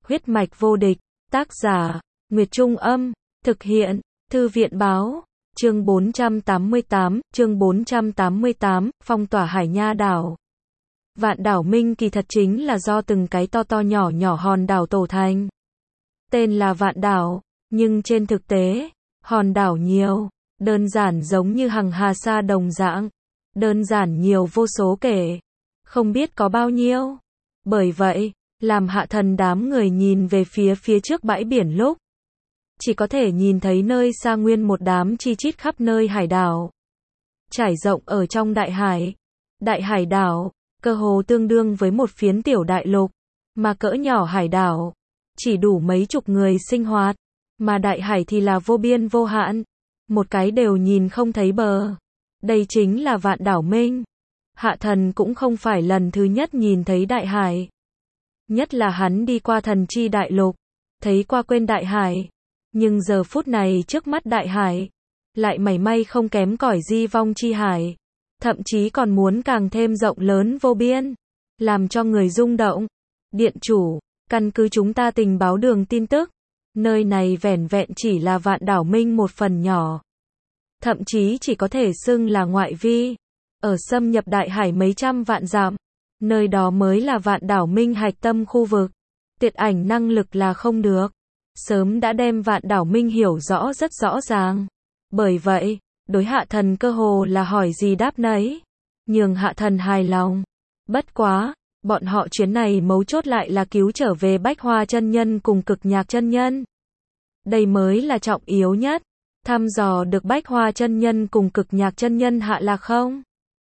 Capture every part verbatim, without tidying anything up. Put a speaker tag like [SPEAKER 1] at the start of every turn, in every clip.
[SPEAKER 1] Huyết mạch vô địch, tác giả, Nguyệt Trung Âm, thực hiện, Thư viện Báo, chương bốn trăm tám mươi tám, chương bốn trăm tám mươi tám, phong tỏa Hải Nha đảo. Vạn đảo Minh kỳ thật chính là do từng cái to to nhỏ nhỏ hòn đảo tổ thành. Tên là Vạn đảo, nhưng trên thực tế, hòn đảo nhiều, đơn giản giống như hằng hà sa đồng dạng, đơn giản nhiều vô số kể, không biết có bao nhiêu. Bởi vậy, làm Hạ Thần đám người nhìn về phía phía trước bãi biển lúc, chỉ có thể nhìn thấy nơi xa nguyên một đám chi chít khắp nơi hải đảo, trải rộng ở trong đại hải. Đại hải đảo, cơ hồ tương đương với một phiến tiểu đại lục, mà cỡ nhỏ hải đảo, chỉ đủ mấy chục người sinh hoạt, mà đại hải thì là vô biên vô hạn, một cái đều nhìn không thấy bờ. Đây chính là Vạn đảo Minh. Hạ Thần cũng không phải lần thứ nhất nhìn thấy đại hải. Nhất là hắn đi qua thần chi đại lục, thấy qua quên đại hải. Nhưng giờ phút này trước mắt đại hải, lại mảy may không kém cỏi Di Vong chi hải. Thậm chí còn muốn càng thêm rộng lớn vô biên, làm cho người rung động. Điện chủ, căn cứ chúng ta tình báo đường tin tức, nơi này vẻn vẹn chỉ là Vạn đảo Minh một phần nhỏ. Thậm chí chỉ có thể xưng là ngoại vi. Ở xâm nhập đại hải mấy trăm vạn dặm, nơi đó mới là Vạn đảo Minh hạch tâm khu vực. Tiệt ảnh năng lực là không được, sớm đã đem Vạn đảo Minh hiểu rõ rất rõ ràng. Bởi vậy, đối Hạ Thần cơ hồ là hỏi gì đáp nấy, nhường Hạ Thần hài lòng. Bất quá, bọn họ chuyến này mấu chốt lại là cứu trở về Bách Hoa chân nhân cùng Cực Nhạc chân nhân. Đây mới là trọng yếu nhất. Thăm dò được Bách Hoa chân nhân cùng Cực Nhạc chân nhân hạ lạc không?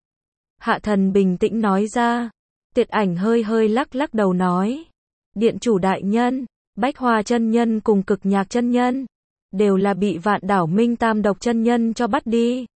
[SPEAKER 1] Hạ Thần bình tĩnh nói ra. Tiệt ảnh hơi hơi lắc lắc đầu nói, điện chủ đại nhân, Bách Hoa chân nhân cùng Cực Nhạc chân nhân đều là bị Vạn đảo Minh tam độc chân nhân cho bắt đi.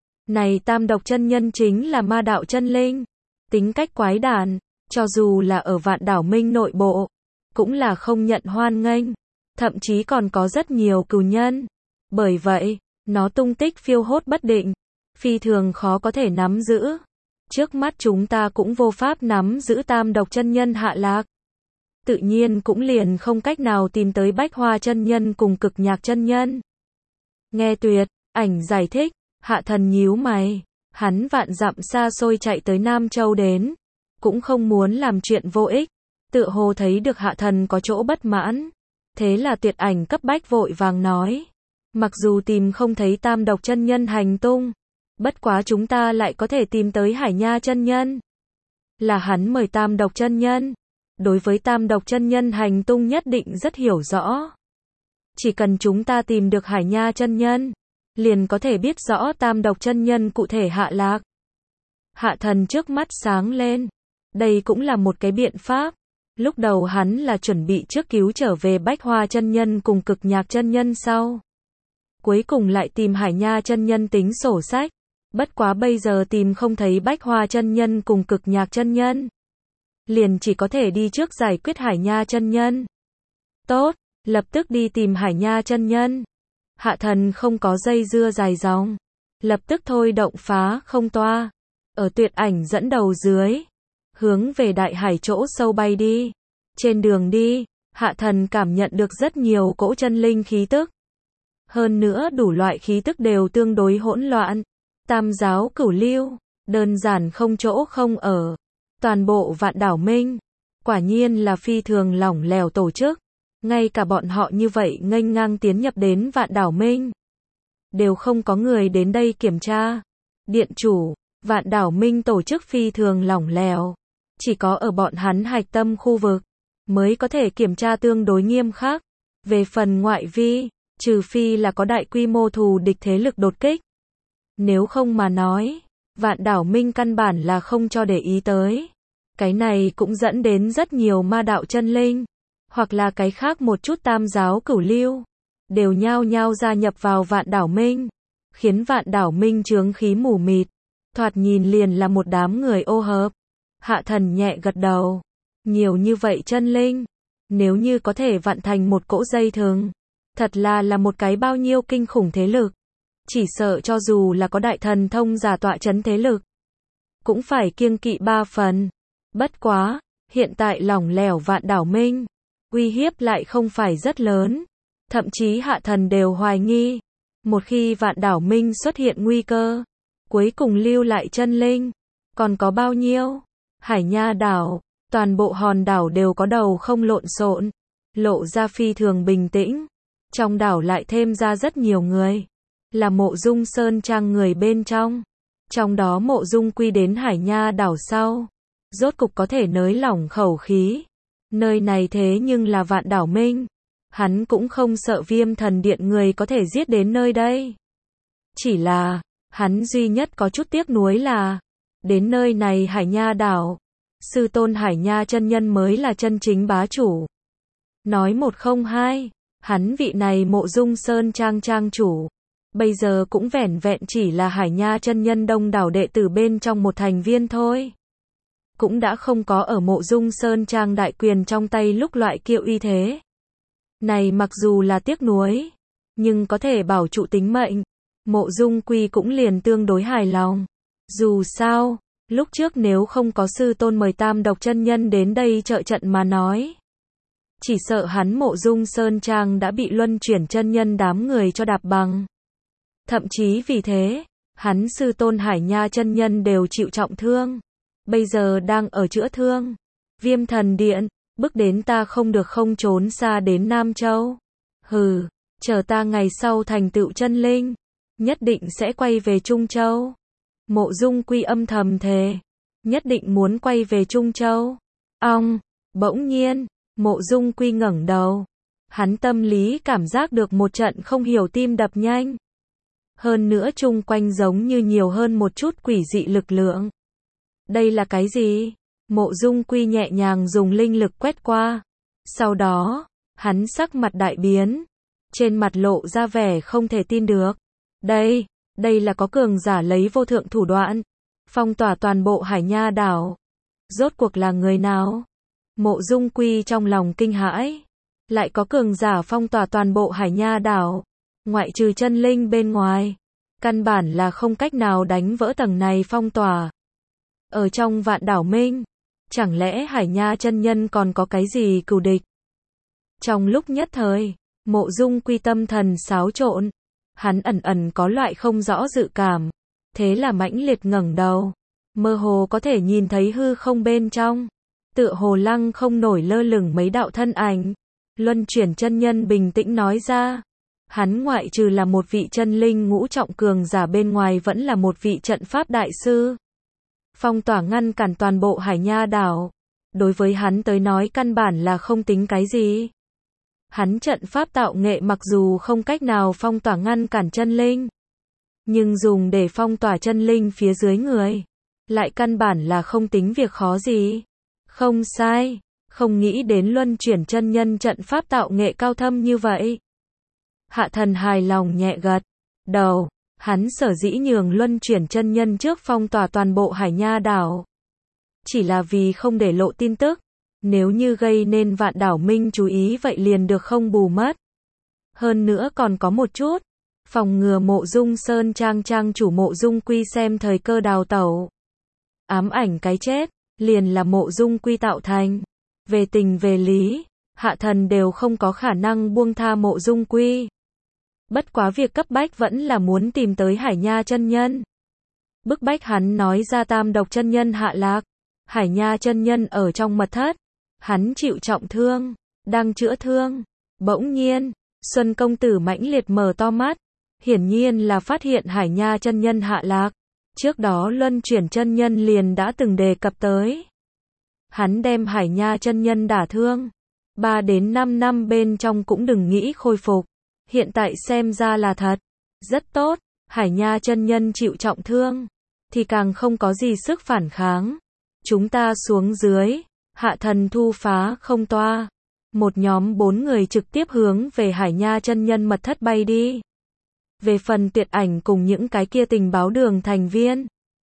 [SPEAKER 1] Này tam độc chân nhân chính là ma đạo chân linh, tính cách quái đản, cho dù là ở Vạn đảo Minh nội bộ, cũng là không nhận hoan nghênh, thậm chí còn có rất nhiều cừu nhân. Bởi vậy, nó tung tích phiêu hốt bất định, phi thường khó có thể nắm giữ. Trước mắt chúng ta cũng vô pháp nắm giữ tam độc chân nhân hạ lạc. Tự nhiên cũng liền không cách nào tìm tới Bách Hoa chân nhân cùng Cực Nhạc chân nhân. Nghe Tuyệt ảnh giải thích, Hạ Thần nhíu mày, hắn vạn dặm xa xôi chạy tới Nam Châu đến, cũng không muốn làm chuyện vô ích, tựa hồ thấy được Hạ Thần có chỗ bất mãn. Thế là Tuyệt ảnh cấp bách vội vàng nói, mặc dù tìm không thấy tam độc chân nhân hành tung, bất quá chúng ta lại có thể tìm tới Hải Nha chân nhân. Là hắn mời tam độc chân nhân, đối với tam độc chân nhân hành tung nhất định rất hiểu rõ. Chỉ cần chúng ta tìm được Hải Nha chân nhân, liền có thể biết rõ tam độc chân nhân cụ thể hạ lạc. Hạ Thần trước mắt sáng lên, đây cũng là một cái biện pháp. Lúc đầu hắn là chuẩn bị trước cứu trở về Bách Hoa chân nhân cùng Cực Nhạc chân nhân sau, cuối cùng lại tìm Hải Nha chân nhân tính sổ sách. Bất quá bây giờ tìm không thấy Bách Hoa chân nhân cùng Cực Nhạc chân nhân, liền chỉ có thể đi trước giải quyết Hải Nha chân nhân. Tốt, lập tức đi tìm Hải Nha chân nhân. Hạ Thần không có dây dưa dài dòng, lập tức thôi động phá không toa, ở Tuyệt ảnh dẫn đầu dưới, hướng về đại hải chỗ sâu bay đi. Trên đường đi, Hạ Thần cảm nhận được rất nhiều cỗ chân linh khí tức. Hơn nữa đủ loại khí tức đều tương đối hỗn loạn. Tam giáo cửu lưu, đơn giản không chỗ không ở. Toàn bộ Vạn đảo Minh, quả nhiên là phi thường lỏng lẻo tổ chức. Ngay cả bọn họ như vậy nghênh ngang tiến nhập đến Vạn đảo Minh, đều không có người đến đây kiểm tra. Điện chủ, Vạn đảo Minh tổ chức phi thường lỏng lẻo, chỉ có ở bọn hắn hạch tâm khu vực mới có thể kiểm tra tương đối nghiêm khắc. Về phần ngoại vi, trừ phi là có đại quy mô thù địch thế lực đột kích, nếu không mà nói, Vạn đảo Minh căn bản là không cho để ý tới. Cái này cũng dẫn đến rất nhiều ma đạo chân linh, hoặc là cái khác một chút tam giáo cửu lưu, đều nhao nhao gia nhập vào Vạn đảo Minh, khiến Vạn đảo Minh chướng khí mù mịt, thoạt nhìn liền là một đám người ô hợp. Hạ Thần nhẹ gật đầu, nhiều như vậy chân linh, nếu như có thể vặn thành một cỗ dây thừng, thật là là một cái bao nhiêu kinh khủng thế lực. Chỉ sợ cho dù là có đại thần thông giả tọa chấn thế lực, cũng phải kiêng kỵ ba phần. Bất quá, hiện tại lỏng lẻo Vạn đảo Minh, uy hiếp lại không phải rất lớn. Thậm chí hạ thần đều hoài nghi, một khi vạn đảo minh xuất hiện nguy cơ, cuối cùng lưu lại chân linh, còn có bao nhiêu? Hải Nha đảo, toàn bộ hòn đảo đều có đầu không lộn xộn, lộ ra phi thường bình tĩnh. Trong đảo lại thêm ra rất nhiều người, là Mộ Dung Sơn Trang người bên trong. Trong đó Mộ Dung Quy đến Hải Nha đảo sau, rốt cục có thể nới lỏng khẩu khí. Nơi này thế nhưng là vạn đảo minh, hắn cũng không sợ Viêm Thần Điện người có thể giết đến nơi đây. Chỉ là, hắn duy nhất có chút tiếc nuối là, đến nơi này Hải Nha đảo, sư tôn Hải Nha chân nhân mới là chân chính bá chủ. Nói một không hai, hắn vị này Mộ Dung Sơn Trang trang chủ, bây giờ cũng vẻn vẹn chỉ là Hải Nha chân nhân đông đảo đệ tử bên trong một thành viên thôi. Cũng đã không có ở Mộ Dung Sơn Trang đại quyền trong tay lúc loại kiệu uy thế. Này mặc dù là tiếc nuối, nhưng có thể bảo trụ tính mệnh, Mộ Dung Quy cũng liền tương đối hài lòng. Dù sao, lúc trước nếu không có sư tôn mời Tam Độc chân nhân đến đây trợ trận mà nói, chỉ sợ hắn Mộ Dung Sơn Trang đã bị luân chuyển chân nhân đám người cho đạp bằng. Thậm chí vì thế, hắn sư tôn Hải Nha chân nhân đều chịu trọng thương, bây giờ đang ở chữa thương. Viêm Thần Điện, bức đến ta không được không trốn xa đến Nam Châu. Hừ, chờ ta ngày sau thành tựu chân linh, nhất định sẽ quay về Trung Châu. Mộ Dung Quy âm thầm thề, nhất định muốn quay về Trung Châu. Ong, bỗng nhiên, Mộ Dung Quy ngẩng đầu, hắn tâm lý cảm giác được một trận không hiểu tim đập nhanh. Hơn nữa chung quanh giống như nhiều hơn một chút quỷ dị lực lượng. Đây là cái gì? Mộ Dung Quy nhẹ nhàng dùng linh lực quét qua. Sau đó, hắn sắc mặt đại biến, trên mặt lộ ra vẻ không thể tin được. Đây, đây là có cường giả lấy vô thượng thủ đoạn, phong tỏa toàn bộ Hải Nha đảo. Rốt cuộc là người nào? Mộ Dung Quy trong lòng kinh hãi. Lại có cường giả phong tỏa toàn bộ Hải Nha đảo, ngoại trừ chân linh bên ngoài, căn bản là không cách nào đánh vỡ tầng này phong tỏa. Ở trong vạn đảo minh, chẳng lẽ Hải Nha chân nhân còn có cái gì cừu địch? Trong lúc nhất thời, Mộ Dung Quy tâm thần xáo trộn, hắn ẩn ẩn có loại không rõ dự cảm, thế là mãnh liệt ngẩng đầu, mơ hồ có thể nhìn thấy hư không bên trong, tựa hồ lăng không nổi lơ lửng mấy đạo thân ảnh. Luân chuyển chân nhân bình tĩnh nói ra, hắn ngoại trừ là một vị chân linh ngũ trọng cường giả bên ngoài vẫn là một vị trận pháp đại sư. Phong tỏa ngăn cản toàn bộ Hải Nha đảo, đối với hắn tới nói căn bản là không tính cái gì. Hắn trận pháp tạo nghệ mặc dù không cách nào phong tỏa ngăn cản chân linh, nhưng dùng để phong tỏa chân linh phía dưới người, lại căn bản là không tính việc khó gì. Không sai, không nghĩ đến luân chuyển chân nhân trận pháp tạo nghệ cao thâm như vậy. Hạ thần hài lòng nhẹ gật đầu, hắn sở dĩ nhường luân chuyển chân nhân trước phong tỏa toàn bộ Hải Nha đảo, chỉ là vì không để lộ tin tức, nếu như gây nên vạn đảo minh chú ý vậy liền được không bù mất. Hơn nữa còn có một chút, phòng ngừa Mộ Dung Sơn Trang trang chủ Mộ Dung Quy xem thời cơ đào tẩu. Ám ảnh cái chết, liền là Mộ Dung Quy tạo thành. Về tình về lý, hạ thần đều không có khả năng buông tha Mộ Dung Quy. Bất quá việc cấp bách vẫn là muốn tìm tới Hải Nha chân nhân. Bức bách hắn nói ra Tam Độc chân nhân hạ lạc, Hải Nha chân nhân ở trong mật thất, hắn chịu trọng thương, đang chữa thương. Bỗng nhiên, Xuân công tử mãnh liệt mở to mắt, hiển nhiên là phát hiện Hải Nha chân nhân hạ lạc. Trước đó luân chuyển chân nhân liền đã từng đề cập tới. Hắn đem Hải Nha chân nhân đả thương, ba đến năm năm bên trong cũng đừng nghĩ khôi phục. Hiện tại xem ra là thật. Rất tốt, Hải Nha chân nhân chịu trọng thương, thì càng không có gì sức phản kháng. Chúng ta xuống dưới, hạ thần thu phá không toa. Một nhóm bốn người trực tiếp hướng về Hải Nha chân nhân mật thất bay đi. Về phần Tuyệt Ảnh cùng những cái kia tình báo đường thành viên,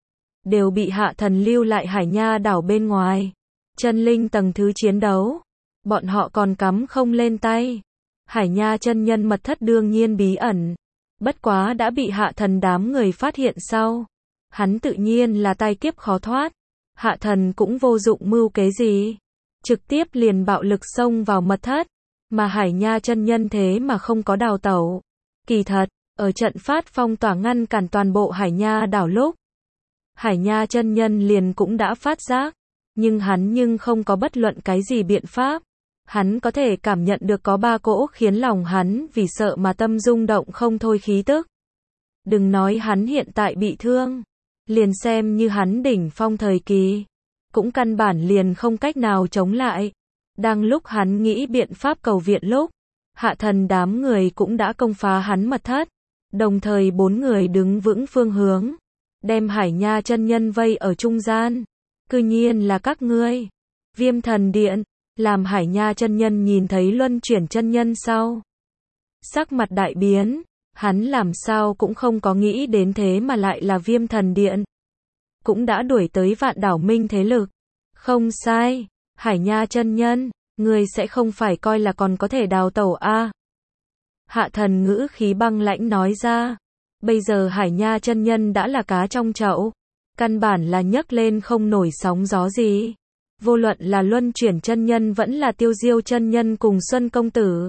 [SPEAKER 1] đều bị hạ thần lưu lại Hải Nha đảo bên ngoài. Chân linh tầng thứ chiến đấu, bọn họ còn cắm không lên tay. Hải Nha chân nhân mật thất đương nhiên bí ẩn, bất quá đã bị hạ thần đám người phát hiện sau, hắn tự nhiên là tai kiếp khó thoát. Hạ thần cũng vô dụng mưu kế gì, trực tiếp liền bạo lực xông vào mật thất, mà Hải Nha chân nhân thế mà không có đào tẩu. Kỳ thật, ở trận pháp phong tỏa ngăn cản toàn bộ Hải Nha đảo lúc, Hải Nha chân nhân liền cũng đã phát giác, nhưng hắn nhưng không có bất luận cái gì biện pháp. Hắn có thể cảm nhận được có ba cỗ khiến lòng hắn vì sợ mà tâm rung động không thôi khí tức. Đừng nói hắn hiện tại bị thương, liền xem như hắn đỉnh phong thời kỳ, cũng căn bản liền không cách nào chống lại. Đang lúc hắn nghĩ biện pháp cầu viện lúc, Hạ Thần đám người cũng đã công phá hắn mật thất, đồng thời bốn người đứng vững phương hướng, đem Hải Nha chân nhân vây ở trung gian. Cư nhiên là các ngươi. Viêm Thần Điện, làm Hải Nha chân nhân nhìn thấy luân chuyển chân nhân sau, sắc mặt đại biến, hắn làm sao cũng không có nghĩ đến thế mà lại là Viêm Thần Điện. Cũng đã đuổi tới Vạn Đảo Minh thế lực. Không sai, Hải Nha chân nhân, ngươi sẽ không phải coi là còn có thể đào tẩu a? À? Hạ Thần ngữ khí băng lãnh nói ra. Bây giờ Hải Nha chân nhân đã là cá trong chậu, căn bản là nhấc lên không nổi sóng gió gì. Vô luận là luân chuyển chân nhân vẫn là Tiêu Diêu chân nhân cùng Xuân công tử,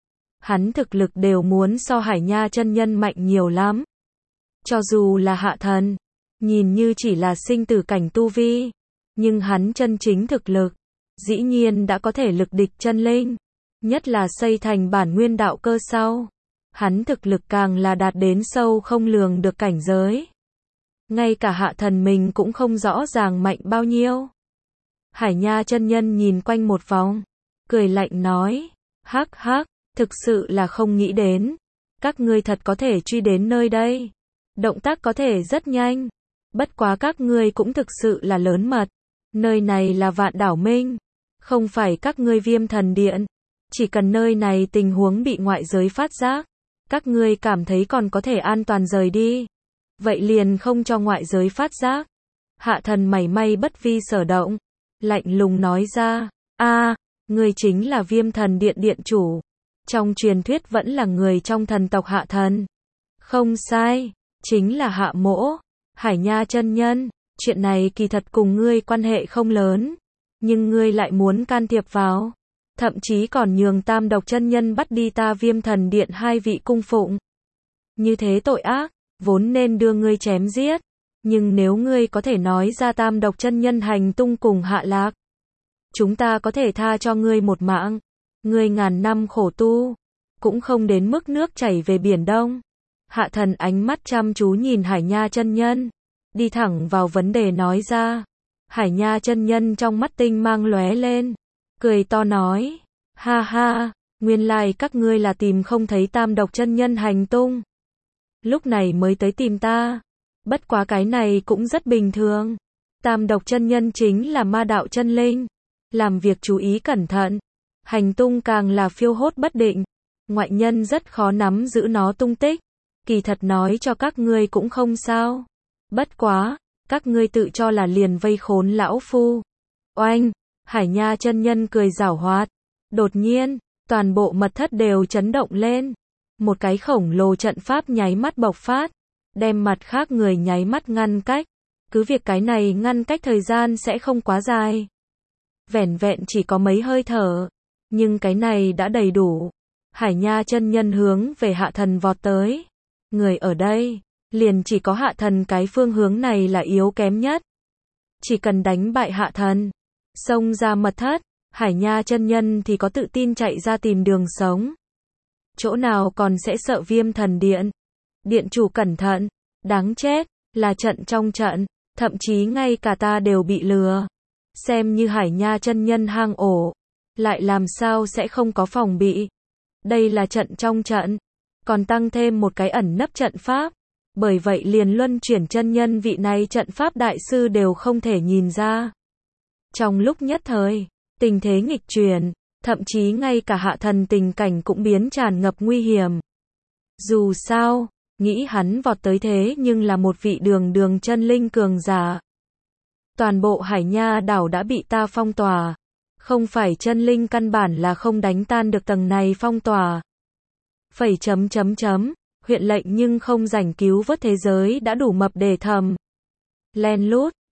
[SPEAKER 1] hắn thực lực đều muốn so Hải Nha chân nhân mạnh nhiều lắm. Cho dù là Hạ Thần, nhìn như chỉ là sinh tử cảnh tu vi, nhưng hắn chân chính thực lực, dĩ nhiên đã có thể lực địch chân linh, nhất là xây thành bản nguyên đạo cơ sau. Hắn thực lực càng là đạt đến sâu không lường được cảnh giới. Ngay cả Hạ Thần mình cũng không rõ ràng mạnh bao nhiêu. Hải Nha chân nhân nhìn quanh một vòng, cười lạnh nói, hắc hắc, thực sự là không nghĩ đến, các ngươi thật có thể truy đến nơi đây. Động tác có thể rất nhanh, bất quá các ngươi cũng thực sự là lớn mật. Nơi này là Vạn Đảo Minh, không phải các ngươi Viêm Thần Điện. Chỉ cần nơi này tình huống bị ngoại giới phát giác, các ngươi cảm thấy còn có thể an toàn rời đi, vậy liền không cho ngoại giới phát giác. Hạ Thần mảy may bất vi sở động, lạnh lùng nói ra, a, ngươi chính là Viêm Thần Điện điện chủ, trong truyền thuyết vẫn là người trong thần tộc Hạ Thần. Không sai, chính là Hạ Mỗ. Hải Nha chân nhân, chuyện này kỳ thật cùng ngươi quan hệ không lớn, nhưng ngươi lại muốn can thiệp vào, thậm chí còn nhường Tam Độc chân nhân bắt đi ta Viêm Thần Điện hai vị cung phụng. Như thế tội ác, vốn nên đưa ngươi chém giết, nhưng nếu ngươi có thể nói ra Tam Độc chân nhân hành tung cùng hạ lạc, chúng ta có thể tha cho ngươi một mạng. Ngươi ngàn năm khổ tu, cũng không đến mức nước chảy về biển Đông. Hạ Thần ánh mắt chăm chú nhìn Hải Nha chân nhân, đi thẳng vào vấn đề nói ra. Hải Nha chân nhân trong mắt tinh mang lóe lên, cười to nói, ha ha, nguyên lai các ngươi là tìm không thấy Tam Độc chân nhân hành tung, lúc này mới tới tìm ta. Bất quá cái này cũng rất bình thường. Tam Độc chân nhân chính là ma đạo chân linh, làm việc chú ý cẩn thận, hành tung càng là phiêu hốt bất định, ngoại nhân rất khó nắm giữ nó tung tích. Kỳ thật nói cho các ngươi cũng không sao. Bất quá, các ngươi tự cho là liền vây khốn lão phu. Oanh, Hải Nha chân nhân cười giảo hoạt. Đột nhiên, toàn bộ mật thất đều chấn động lên. Một cái khổng lồ trận pháp nháy mắt bộc phát, đem mặt khác người nháy mắt ngăn cách. Cứ việc cái này ngăn cách thời gian sẽ không quá dài, vẻn vẹn chỉ có mấy hơi thở, nhưng cái này đã đầy đủ. Hải Nha chân nhân hướng về Hạ Thần vọt tới. Người ở đây, liền chỉ có Hạ Thần cái phương hướng này là yếu kém nhất. Chỉ cần đánh bại Hạ Thần, xông ra mật thất, Hải Nha chân nhân thì có tự tin chạy ra tìm đường sống. Chỗ nào còn sẽ sợ Viêm Thần Điện. Điện chủ cẩn thận, đáng chết, là trận trong trận, thậm chí ngay cả ta đều bị lừa. Xem như Hải Nha chân nhân hang ổ, lại làm sao sẽ không có phòng bị. Đây là trận trong trận, còn tăng thêm một cái ẩn nấp trận pháp. Bởi vậy liền luân chuyển chân nhân vị này trận pháp đại sư đều không thể nhìn ra. Trong lúc nhất thời, tình thế nghịch chuyển, thậm chí ngay cả Hạ Thần tình cảnh cũng biến tràn ngập nguy hiểm. Dù sao, nghĩ hắn vọt tới thế nhưng là một vị đường đường chân linh cường giả. Toàn bộ Hải Nha đảo đã bị ta phong tỏa. Không phải chân linh căn bản là không đánh tan được tầng này phong tỏa. Phẩy chấm chấm chấm, huyện lệnh nhưng không rảnh cứu vớt thế giới đã đủ mập để thầm. Len lút,